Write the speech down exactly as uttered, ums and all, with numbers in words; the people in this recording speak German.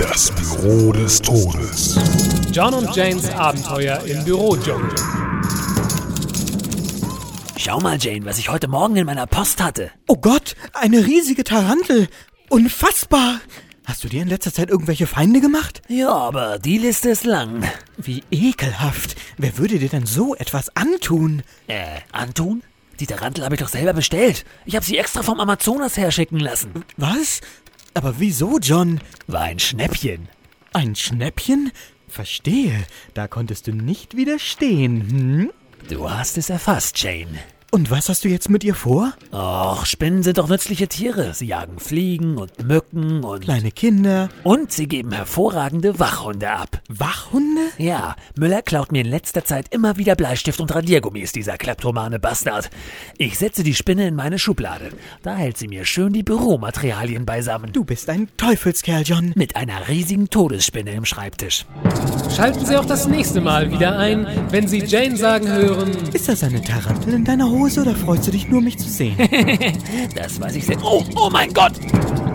Das Büro des Todes. John und Janes Abenteuer im Bürodschungel. Schau mal, Jane, was ich heute Morgen in meiner Post hatte. Oh Gott, eine riesige Tarantel. Unfassbar. Hast du dir in letzter Zeit irgendwelche Feinde gemacht? Ja, aber die Liste ist lang. Wie ekelhaft. Wer würde dir denn so etwas antun? Äh, antun? Die Tarantel habe ich doch selber bestellt. Ich habe sie extra vom Amazonas herschicken lassen. Was? Aber wieso, John? War ein Schnäppchen. Ein Schnäppchen? Verstehe. Da konntest du nicht widerstehen, hm? Du hast es erfasst, Jane. Und was hast du jetzt mit ihr vor? Och, Spinnen sind doch nützliche Tiere. Sie jagen Fliegen und Mücken und... Kleine Kinder. Und sie geben hervorragende Wachhunde ab. Wachhunde? Ja, Müller klaut mir in letzter Zeit immer wieder Bleistift und Radiergummis, dieser kleptomane Bastard. Ich setze die Spinne in meine Schublade. Da hält sie mir schön die Büromaterialien beisammen. Du bist ein Teufelskerl, John. Mit einer riesigen Todesspinne im Schreibtisch. Schalten Sie auch das nächste Mal wieder ein, wenn Sie Jane sagen hören... Ist das eine Tarantel in deiner Hose oder freust du dich nur, mich zu sehen? Das weiß ich sehr... Oh, oh mein Gott!